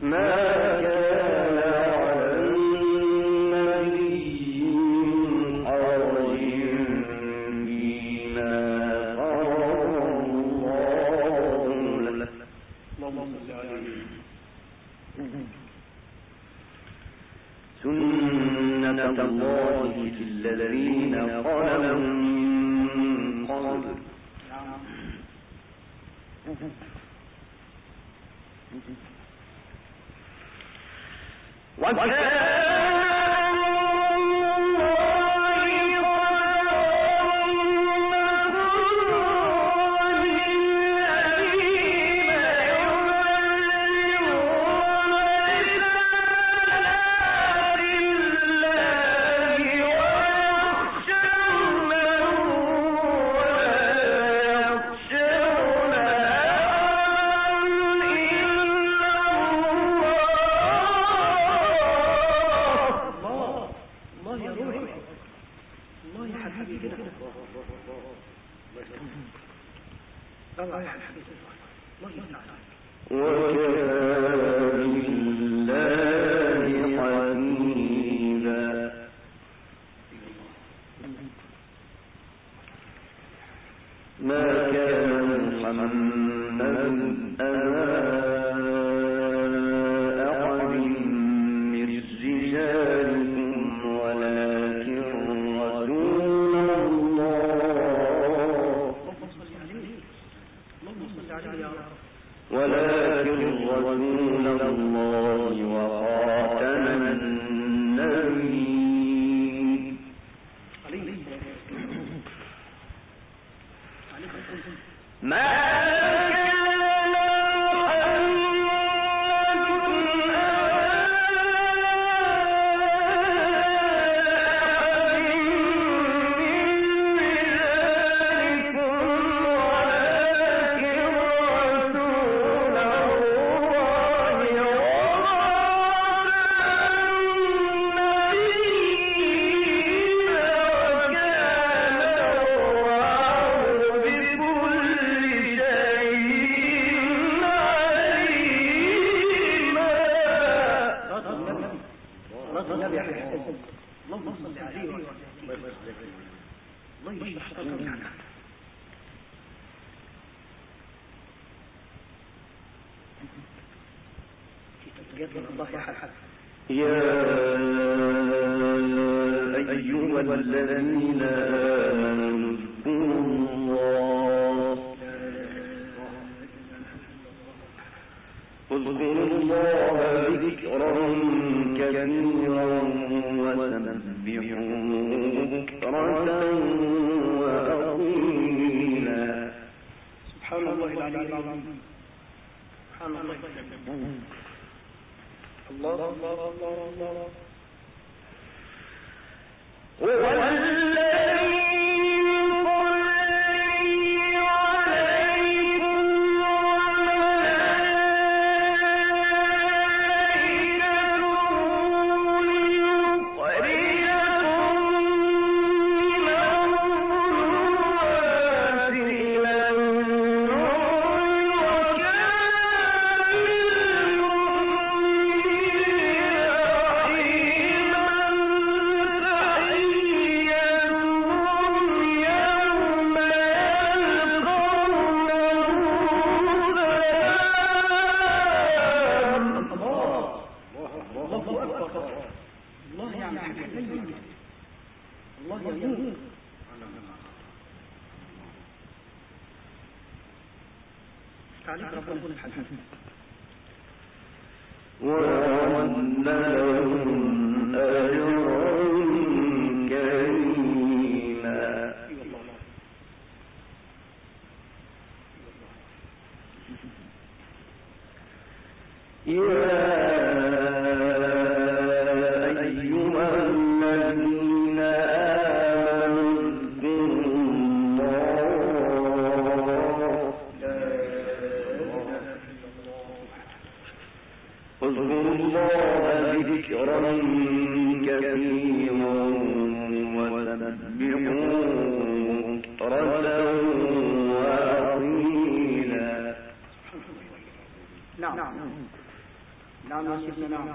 سنة الله في الذين خلوا من قبل الذين آمنوا اذكروا الله ذكرا كثيرا وسبحوه بكرة وأصيلا. سبحان الله العلي العظيم. سبحان الله. الله الله الله الله. نعم يا سيدنا نعم.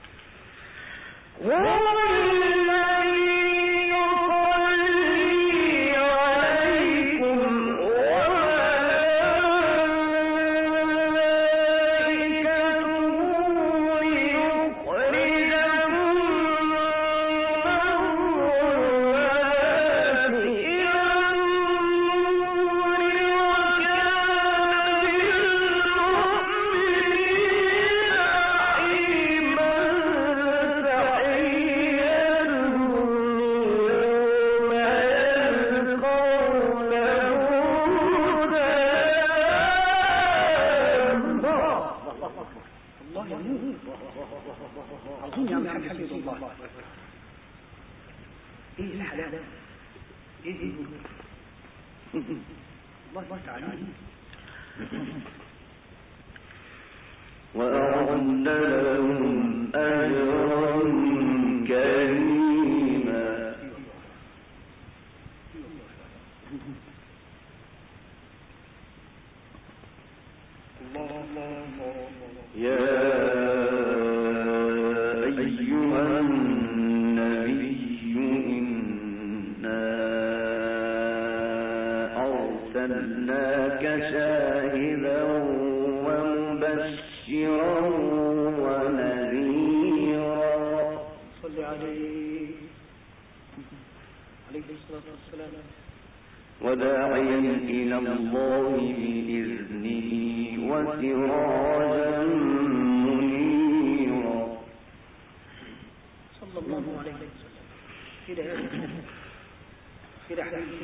عظيم يا عم حبيب الله. ايه الحلاوه؟ ايه الله تعالى. وأعد لهم أجرا كريما. يا أيها النبي إنا أرسلناك شاهدا ومبشرا ونذيرا. صل عليه الصلاة والسلام. وداعيا إلى الله بإذنه وسراجا منيرا. صلى الله عليه وسلم. كده حبيبي.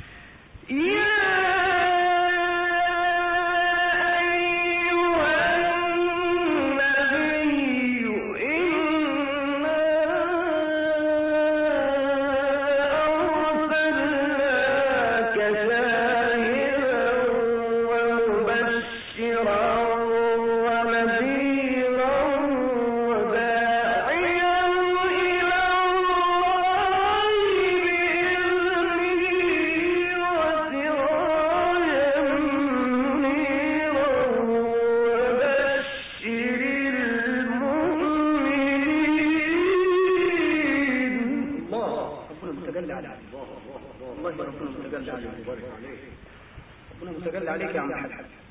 ربنا متجلى عليك يا عم الحاج.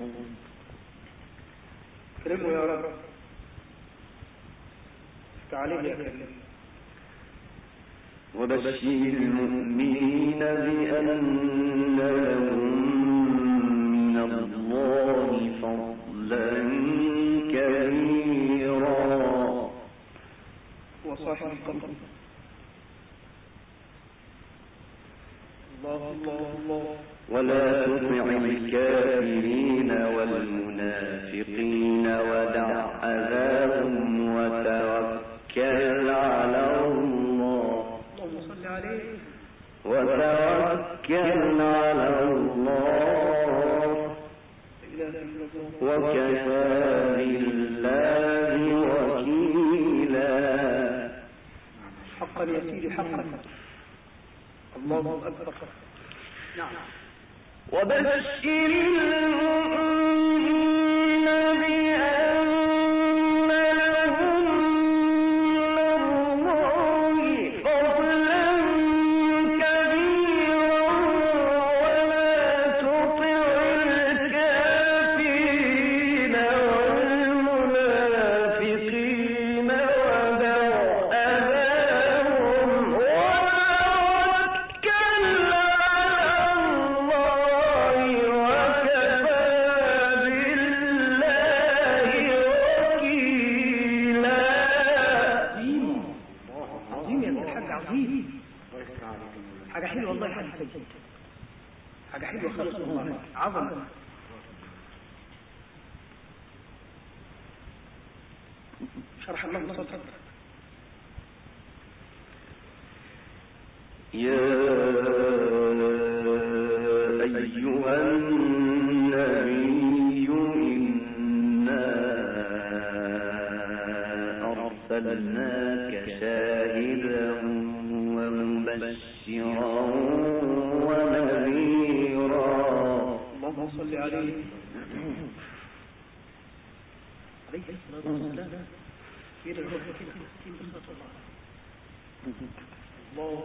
كرمه يا رب. تعاليه يا كريم. وبشر المؤمنين بأن لهم من الله فضلا كبيرا. وصاحب القمر. الله. ولا تطع الكافرين والمنافقين ودع أذاهم وتوكل على الله. اللهم صل عليه. وتوكل على الله وكفى بالله وكيلا. حقا يا سيدي حقا. الله أكبر. نعم. وبشر المؤمنين بأن لهم من الله فضلا كبيرا ولا تطع الكافرين والمنافقين ودع أذاهم وتوكل حاجة حلوة والله. حاجة حلوة خالص والله. عظمة. شرح الله صدرك. يا أيها النبي إنا أرسلناك شاهدا ومبشرا ونذيرا. اللهم صل عليه الصلاة والسلام. كده كده الله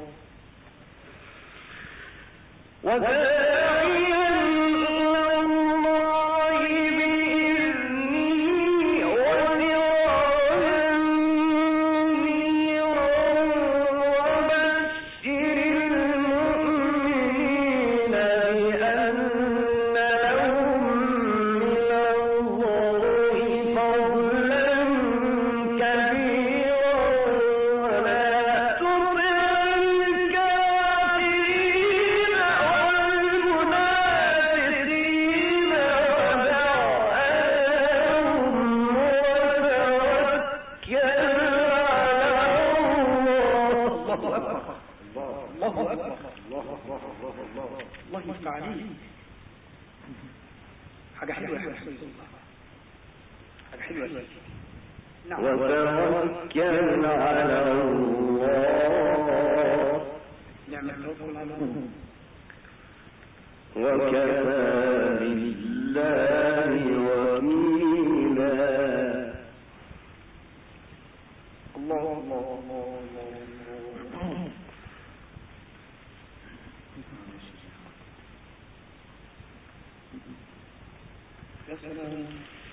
حاجة حلوة يا حسين الله، حاجة حلوة يا سيدي. نعم. وتوكل على الله. نعم التوكل على الله. وكفى بالله وكيلا. الله الله الله الله. يا سلام.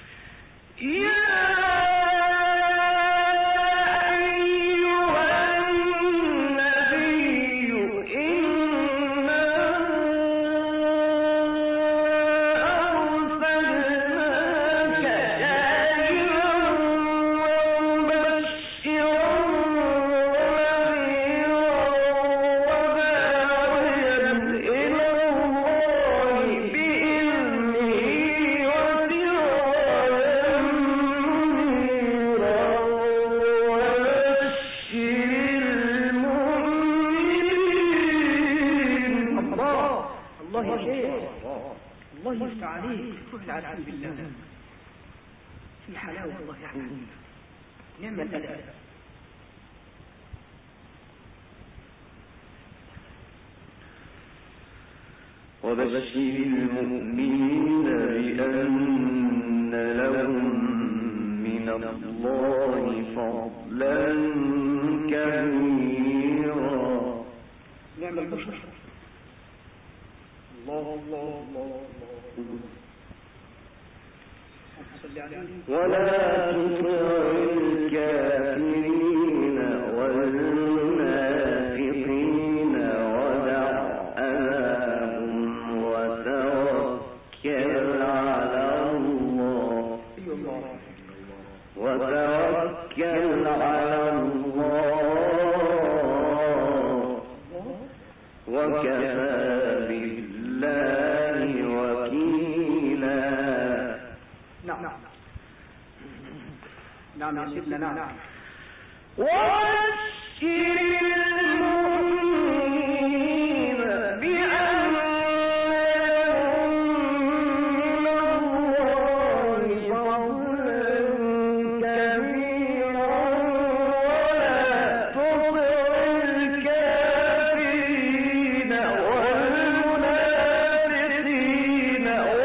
الله يفتح عليك، تفعل العالم بالله في حلاوة الله يا حبيبي. نعم الأداء. وبشر المؤمنين بأن لهم من الله فضلا كبيرا. نعم البشر. الله الله الله الله. ولا تطع الكافرين والمنافقين ودع أذاهم وتوكل على الله. وتوكل على الله وكفى بالله وكيلا. نعم نعم يا سيدنا. نعم. وبشر المؤمنين بأن لهم من الله فضلا كبيرا. ولا تطع الكافرين والمنافقين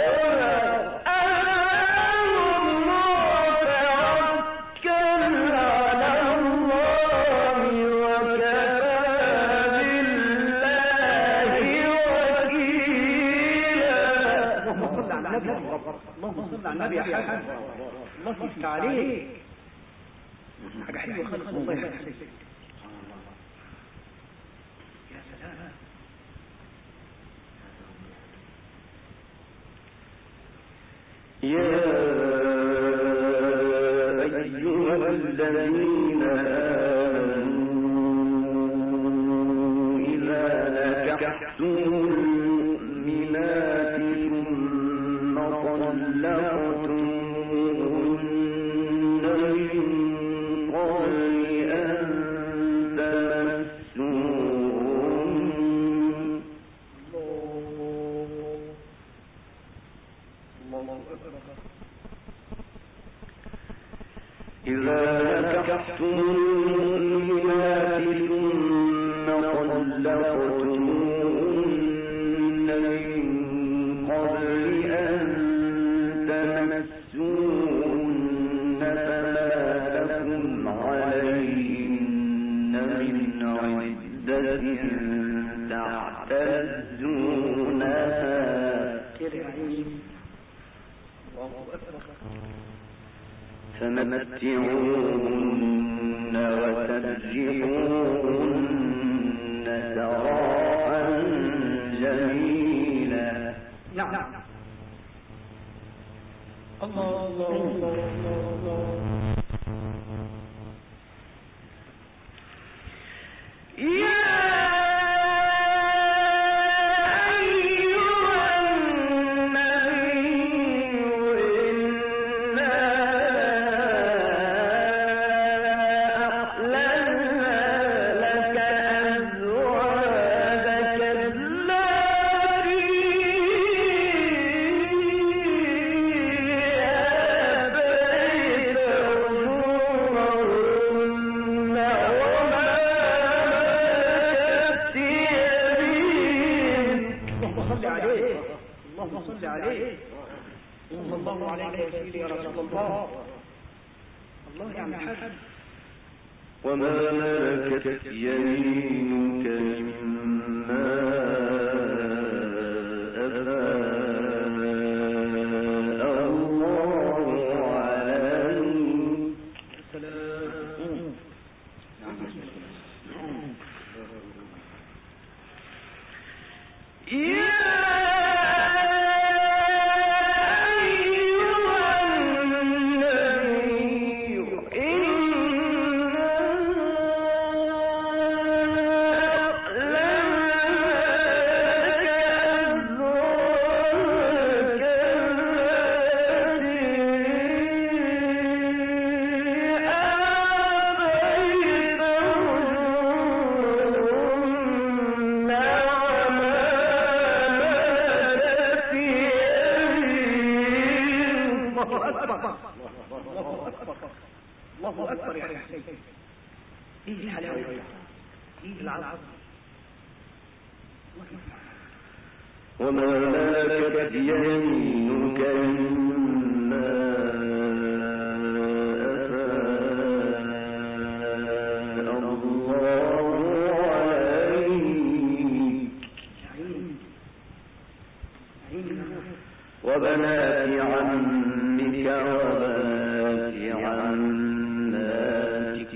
اللهم صل على النبي يا حسن. الله يفتح عليك. حاجة حلوة خالص والله يا حسن. يا سلام. يا أيها الذين آمنوا إذا نكحتم المؤمنات ثم طلقتموهن من قبل أن تمسوهن. إذا نكحتم المؤمنات ثم طلقتموهن من قبل أن تمسوهن فما لكم فمتعوهن وسرحوهن سراحا جميلا. نعم. الله الله الله الله. وما ملكت يمينك مما أفاء الله عليك. الله أكبر يا حسين. إيه الحلاوة؟ إيه العظمة؟ وما ملكت يمينك مما أفاء الله عليك. وبنات عمك وبنات عماتك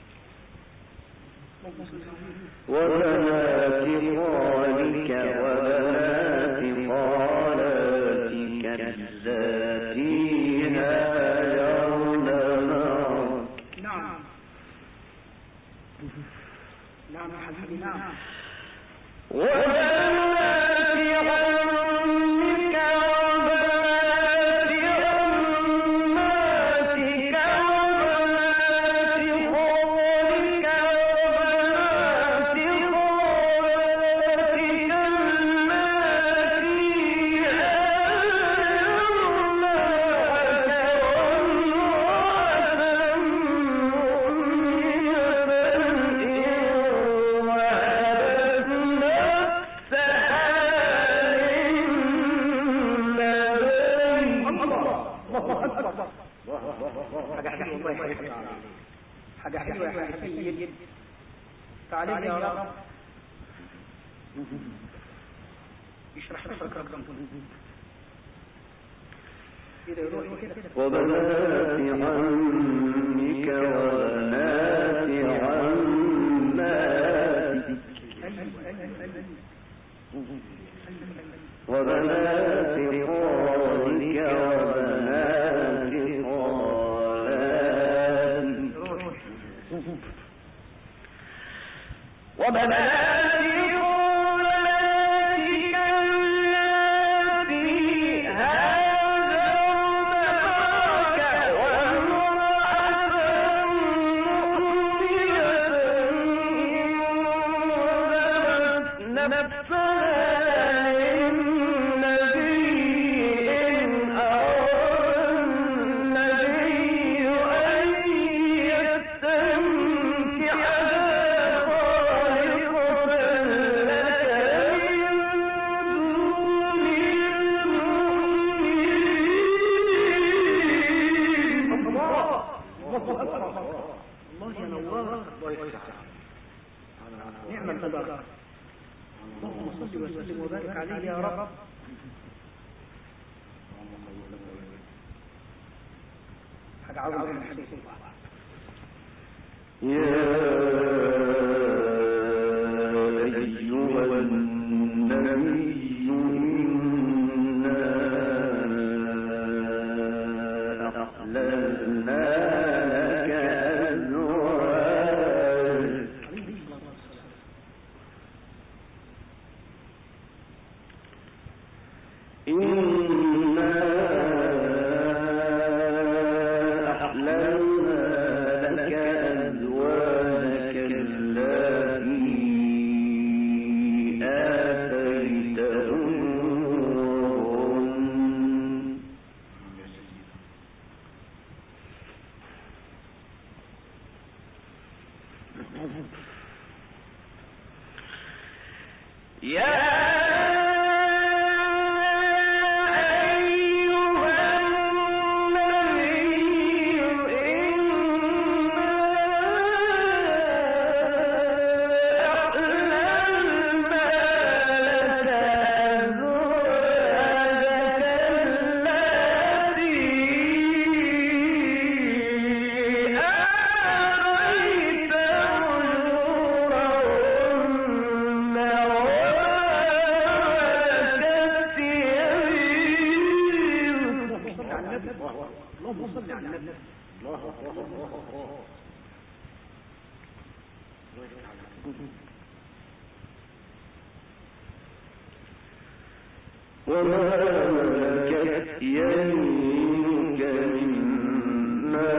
وبنات خالك وبنات خالاتك اللاتي هاجرن معك. نعم نعم يا حبيبي. نعم. حاجة حلوة يا سيد. تعالى يا رب يشرح لك رقم كده يروح كده. وبنات عمك وبنات عماتك وبنات خالك وبنات خالاتك وبنات نفسها للنبي وبارك عليه يا رب. حاجة عظمة من حديث الله. يا أيها النبي إنا أحللنا لك أزواجك إنا أحللنا لك أزواجك التي آتيتهن يا وما ملكت يمينك مما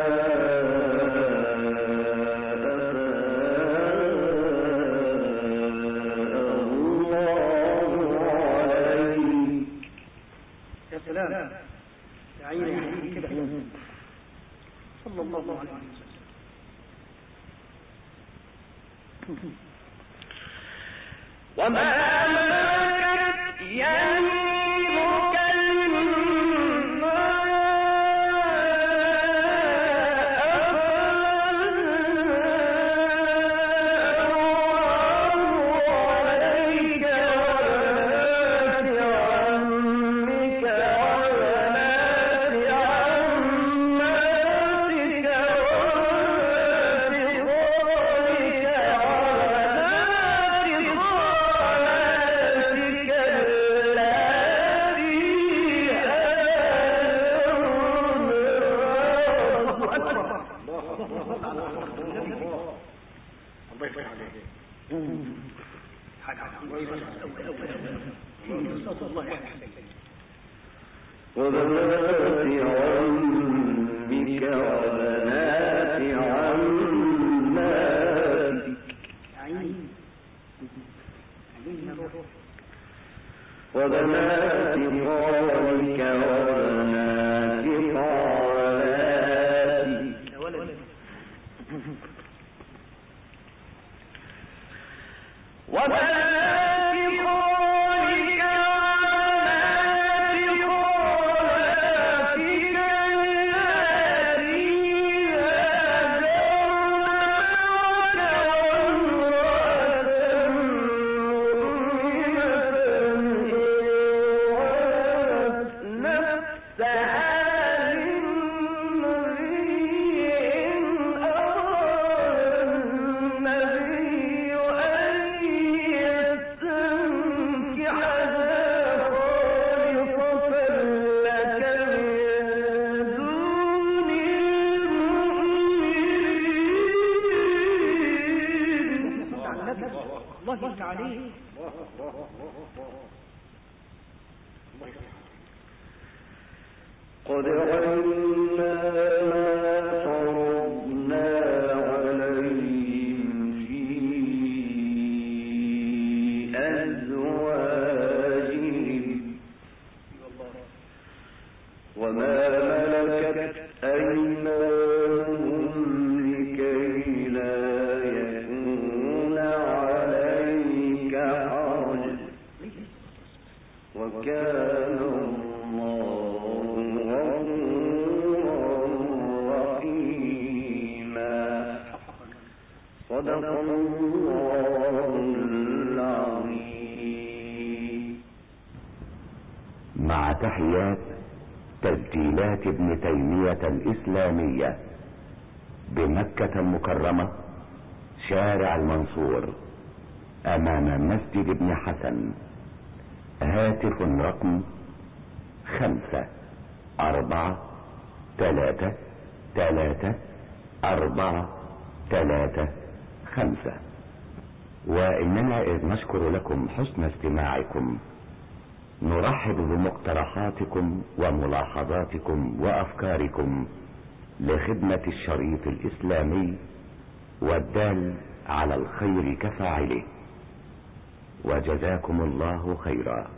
أفاء الله عليك. يا سلام يا عيني يا حبيبي كده صلى الله عليه وسلم. وما ملكت يمينك مما وبنات عمك وبنات عماتك وبنات خالك وبنات خالاتك قد علمنا ما فرضنا عليهم في أزواجهم وما ملكت أيمانهم لكي لا يكون عليك حرج وكان صدق الله العظيم. تحيات تسجيلات ابن تيمية الإسلامية بمكة المكرمة، شارع المنصور، أمام مسجد ابن حسن. هاتف رقم 5433435. وإننا إذ نشكر لكم حسن استماعكم، نرحب بمقترحاتكم وملاحظاتكم وأفكاركم لخدمة الشريط الإسلامي والدال على الخير كفاعله، وجزاكم الله خيرا.